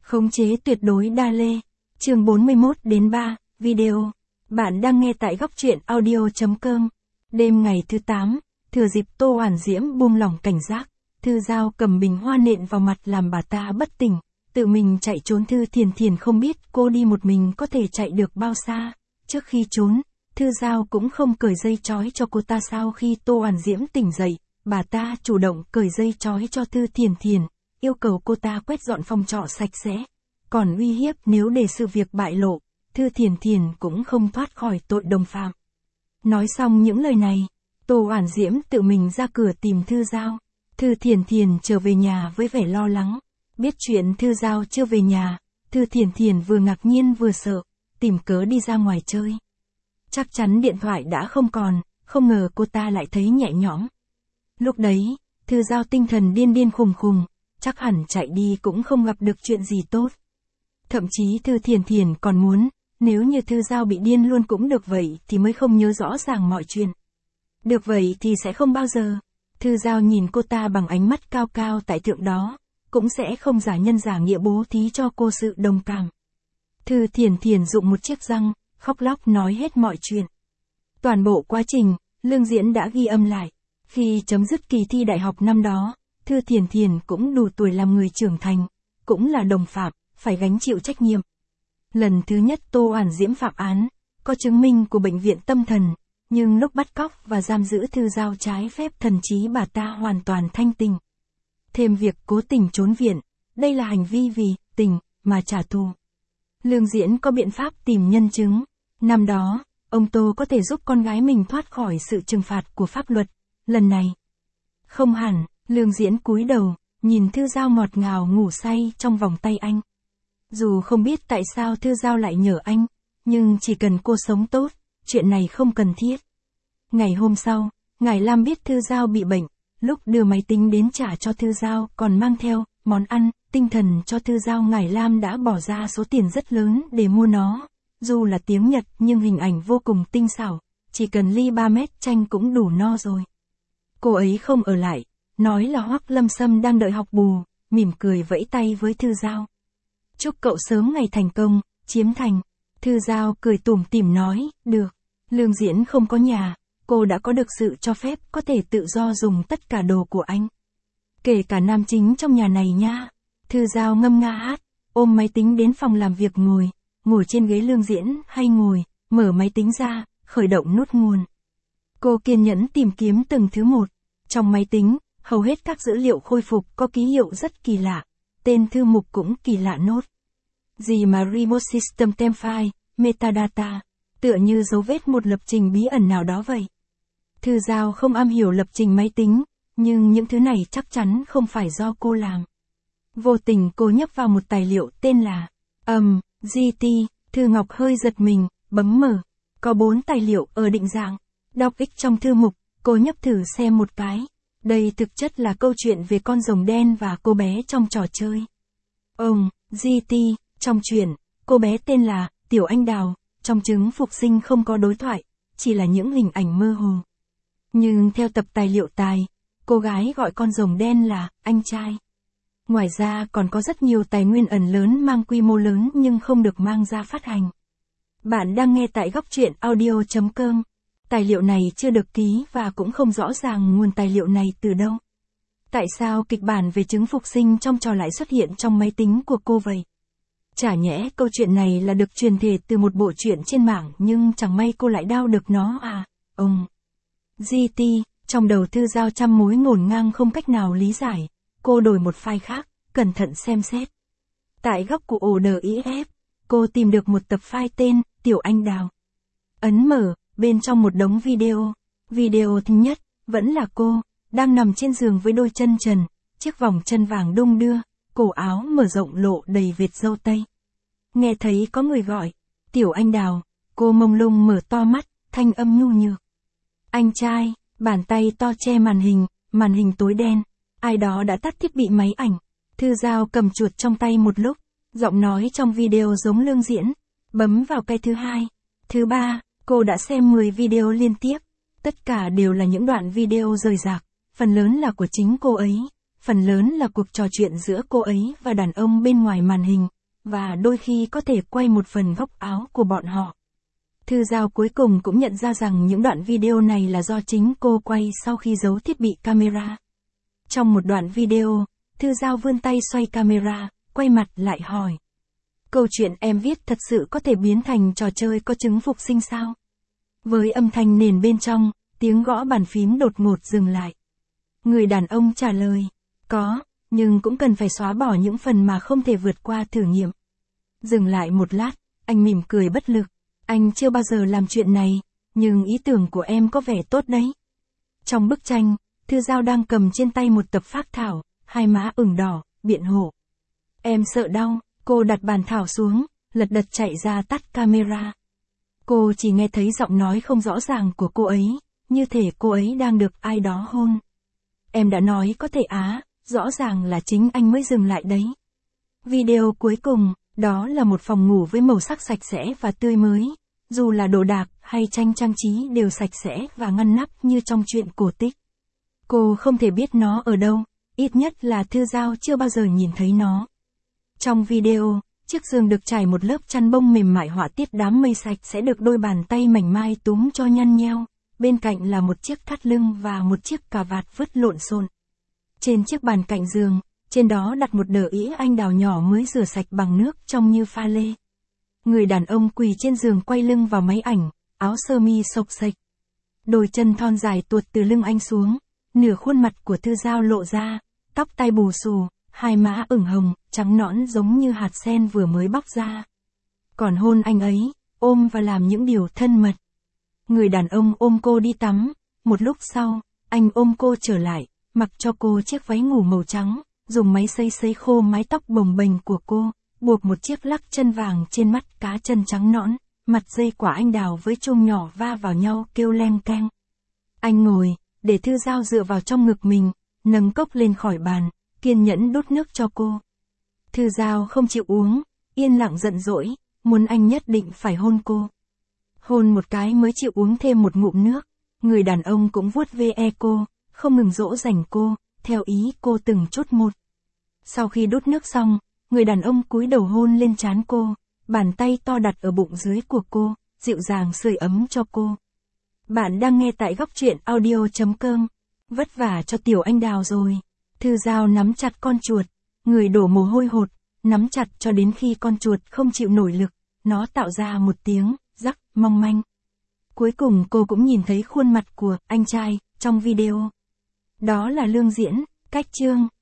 Khống chế tuyệt đối đa lê. Chương 41 đến 3, video. Bạn đang nghe tại góc truyện audio.com. Đêm ngày thứ 8, thừa dịp Tô Oản Diễm buông lỏng cảnh giác, Thư Giao cầm bình hoa nện vào mặt làm bà ta bất tỉnh, tự mình chạy trốn. Thư Thiền Thiền không biết cô đi một mình có thể chạy được bao xa. Trước khi trốn, Thư Giao cũng không cởi dây trói cho cô ta. Sau khi Tô Oản Diễm tỉnh dậy, bà ta chủ động cởi dây trói cho Thư Thiền Thiền, yêu cầu cô ta quét dọn phòng trọ sạch sẽ, còn uy hiếp nếu để sự việc bại lộ, Thư Thiền Thiền cũng không thoát khỏi tội đồng phạm. Nói xong những lời này, Tô Oản Diễm tự mình ra cửa tìm Thư Giao. Thư Thiền Thiền trở về nhà với vẻ lo lắng, biết chuyện Thư Giao chưa về nhà, Thư Thiền Thiền vừa ngạc nhiên vừa sợ, tìm cớ đi ra ngoài chơi. Chắc chắn điện thoại đã không còn, không ngờ cô ta lại thấy nhẹ nhõm. Lúc đấy, Thư Giao tinh thần điên điên khùng khùng, chắc hẳn chạy đi cũng không gặp được chuyện gì tốt. Thậm chí Thư Thiền Thiền còn muốn, nếu như Thư Giao bị điên luôn cũng được vậy thì mới không nhớ rõ ràng mọi chuyện. Được vậy thì sẽ không bao giờ. Thư Giao nhìn cô ta bằng ánh mắt cao cao tại thượng đó, cũng sẽ không giả nhân giả nghĩa bố thí cho cô sự đồng cảm. Thư Thiền Thiền dụng một chiếc răng, khóc lóc nói hết mọi chuyện. Toàn bộ quá trình, Lương Diễn đã ghi âm lại. Khi chấm dứt kỳ thi đại học năm đó, Thư Thiền Thiền cũng đủ tuổi làm người trưởng thành, cũng là đồng phạm, phải gánh chịu trách nhiệm. Lần thứ nhất Tô Oản Diễm phạm án, có chứng minh của bệnh viện tâm thần, nhưng lúc bắt cóc và giam giữ Thư Giao trái phép thần trí bà ta hoàn toàn thanh tình. Thêm việc cố tình trốn viện, đây là hành vi vì tình mà trả thù. Lương Diễn có biện pháp tìm nhân chứng. Năm đó, ông Tô có thể giúp con gái mình thoát khỏi sự trừng phạt của pháp luật. Lần này, không hẳn. Lương Diễn cúi đầu, nhìn Thư Giao ngọt ngào ngủ say trong vòng tay anh. Dù không biết tại sao Thư Giao lại nhờ anh, nhưng chỉ cần cô sống tốt, chuyện này không cần thiết. Ngày hôm sau, Ngải Lam biết Thư Giao bị bệnh, lúc đưa máy tính đến trả cho Thư Giao còn mang theo món ăn, tinh thần cho Thư Giao. Ngải Lam đã bỏ ra số tiền rất lớn để mua nó, dù là tiếng Nhật nhưng hình ảnh vô cùng tinh xảo, chỉ cần ly 3 mét chanh cũng đủ no rồi. Cô ấy không ở lại, nói là Hoắc Lâm Sâm đang đợi học bù, mỉm cười vẫy tay với Thư Giao. Chúc cậu sớm ngày thành công, chiếm thành. Thư Giao cười tủm tỉm nói, được. Lương Diễn không có nhà, cô đã có được sự cho phép có thể tự do dùng tất cả đồ của anh. Kể cả nam chính trong nhà này nha. Thư Giao ngâm nga hát, ôm máy tính đến phòng làm việc ngồi trên ghế Lương Diễn hay ngồi, mở máy tính ra, khởi động nút nguồn. Cô kiên nhẫn tìm kiếm từng thứ một. Trong máy tính, hầu hết các dữ liệu khôi phục có ký hiệu rất kỳ lạ, tên thư mục cũng kỳ lạ nốt. Gì mà Remote System Template, Metadata, tựa như dấu vết một lập trình bí ẩn nào đó vậy. Thư Giao không am hiểu lập trình máy tính, nhưng những thứ này chắc chắn không phải do cô làm. Vô tình cô nhấp vào một tài liệu tên là GT, Thư Ngọc hơi giật mình, bấm mở. Có 4 tài liệu ở định dạng, đọc ích trong thư mục, cô nhấp thử xem một cái. Đây thực chất là câu chuyện về con rồng đen và cô bé trong trò chơi. GT, trong truyện, cô bé tên là Tiểu Anh Đào, trong trứng phục sinh không có đối thoại, chỉ là những hình ảnh mơ hồ. Nhưng theo tập tài liệu tài, cô gái gọi con rồng đen là anh trai. Ngoài ra còn có rất nhiều tài nguyên ẩn lớn mang quy mô lớn nhưng không được mang ra phát hành. Bạn đang nghe tại góc truyện audio.com. Tài liệu này chưa được ký và cũng không rõ ràng nguồn tài liệu này từ đâu. Tại sao kịch bản về trứng phục sinh trong trò lại xuất hiện trong máy tính của cô vậy? Chả nhẽ câu chuyện này là được truyền thể từ một bộ truyện trên mạng nhưng chẳng may cô lại đao được nó à? GT, trong đầu Thư Giao trăm mối ngổn ngang không cách nào lý giải. Cô đổi một file khác, cẩn thận xem xét. Tại góc của ổ DIF, cô tìm được một tập file tên Tiểu Anh Đào. Ấn mở, bên trong một đống video. Video thứ nhất, vẫn là cô, đang nằm trên giường với đôi chân trần, chiếc vòng chân vàng đung đưa, cổ áo mở rộng lộ đầy vệt râu tây. Nghe thấy có người gọi, Tiểu Anh Đào, cô mông lung mở to mắt, thanh âm nhu nhược. Anh trai, bàn tay to che màn hình tối đen, ai đó đã tắt thiết bị máy ảnh. Thư Giao cầm chuột trong tay một lúc, giọng nói trong video giống Lương Diễn, bấm vào cái thứ hai, thứ ba, cô đã xem 10 video liên tiếp, tất cả đều là những đoạn video rời rạc, phần lớn là của chính cô ấy, phần lớn là cuộc trò chuyện giữa cô ấy và đàn ông bên ngoài màn hình, và đôi khi có thể quay một phần góc áo của bọn họ. Thư Giao cuối cùng cũng nhận ra rằng những đoạn video này là do chính cô quay sau khi giấu thiết bị camera. Trong một đoạn video, Thư Giao vươn tay xoay camera, quay mặt lại hỏi. Câu chuyện em viết thật sự có thể biến thành trò chơi có trứng phục sinh sao? Với âm thanh nền bên trong, tiếng gõ bàn phím đột ngột dừng lại. Người đàn ông trả lời, có, nhưng cũng cần phải xóa bỏ những phần mà không thể vượt qua thử nghiệm. Dừng lại một lát, anh mỉm cười bất lực. Anh chưa bao giờ làm chuyện này, nhưng ý tưởng của em có vẻ tốt đấy. Trong bức tranh, Thư Giao đang cầm trên tay một tập phác thảo, hai má ửng đỏ, biện hộ. Em sợ đau, cô đặt bàn thảo xuống, lật đật chạy ra tắt camera. Cô chỉ nghe thấy giọng nói không rõ ràng của cô ấy, như thể cô ấy đang được ai đó hôn. Em đã nói có thể rõ ràng là chính anh mới dừng lại đấy. Video cuối cùng, đó là một phòng ngủ với màu sắc sạch sẽ và tươi mới. Dù là đồ đạc hay tranh trang trí đều sạch sẽ và ngăn nắp như trong truyện cổ tích. Cô không thể biết nó ở đâu, ít nhất là Thư Giao chưa bao giờ nhìn thấy nó. Trong video, chiếc giường được trải một lớp chăn bông mềm mại họa tiết đám mây sạch sẽ được đôi bàn tay mảnh mai túm cho nhăn nheo, bên cạnh là một chiếc thắt lưng và một chiếc cà vạt vứt lộn xộn. Trên chiếc bàn cạnh giường, trên đó đặt một đờ ĩa anh đào nhỏ mới rửa sạch bằng nước trông như pha lê. Người đàn ông quỳ trên giường quay lưng vào máy ảnh, áo sơ mi xộc xệch. Đôi chân thon dài tuột từ lưng anh xuống, nửa khuôn mặt của Thư Giao lộ ra, tóc tai bù xù, hai má ửng hồng, trắng nõn giống như hạt sen vừa mới bóc ra. Còn hôn anh ấy, ôm và làm những điều thân mật. Người đàn ông ôm cô đi tắm, một lúc sau, anh ôm cô trở lại, mặc cho cô chiếc váy ngủ màu trắng, dùng máy sấy khô mái tóc bồng bềnh của cô, buộc một chiếc lắc chân vàng trên mắt cá chân trắng nõn, mặt dây quả anh đào với chôm nhỏ va vào nhau kêu leng keng. Anh ngồi, để Thư Giao dựa vào trong ngực mình, nâng cốc lên khỏi bàn, kiên nhẫn đút nước cho cô. Thư Giao không chịu uống, yên lặng giận dỗi, muốn anh nhất định phải hôn cô. Hôn một cái mới chịu uống thêm một ngụm nước, người đàn ông cũng vuốt ve cô, không ngừng dỗ dành cô, theo ý cô từng chút một. Sau khi đút nước xong, người đàn ông cúi đầu hôn lên trán cô, bàn tay to đặt ở bụng dưới của cô, dịu dàng sưởi ấm cho cô. Bạn đang nghe tại góc truyện audio.com. Vất vả cho tiểu anh đào rồi. Thư Giao nắm chặt con chuột, người đổ mồ hôi hột, nắm chặt cho đến khi con chuột không chịu nổi lực, nó tạo ra một tiếng rắc mong manh. Cuối cùng cô cũng nhìn thấy khuôn mặt của anh trai trong video. Đó là Lương Diễn, Cách Chương.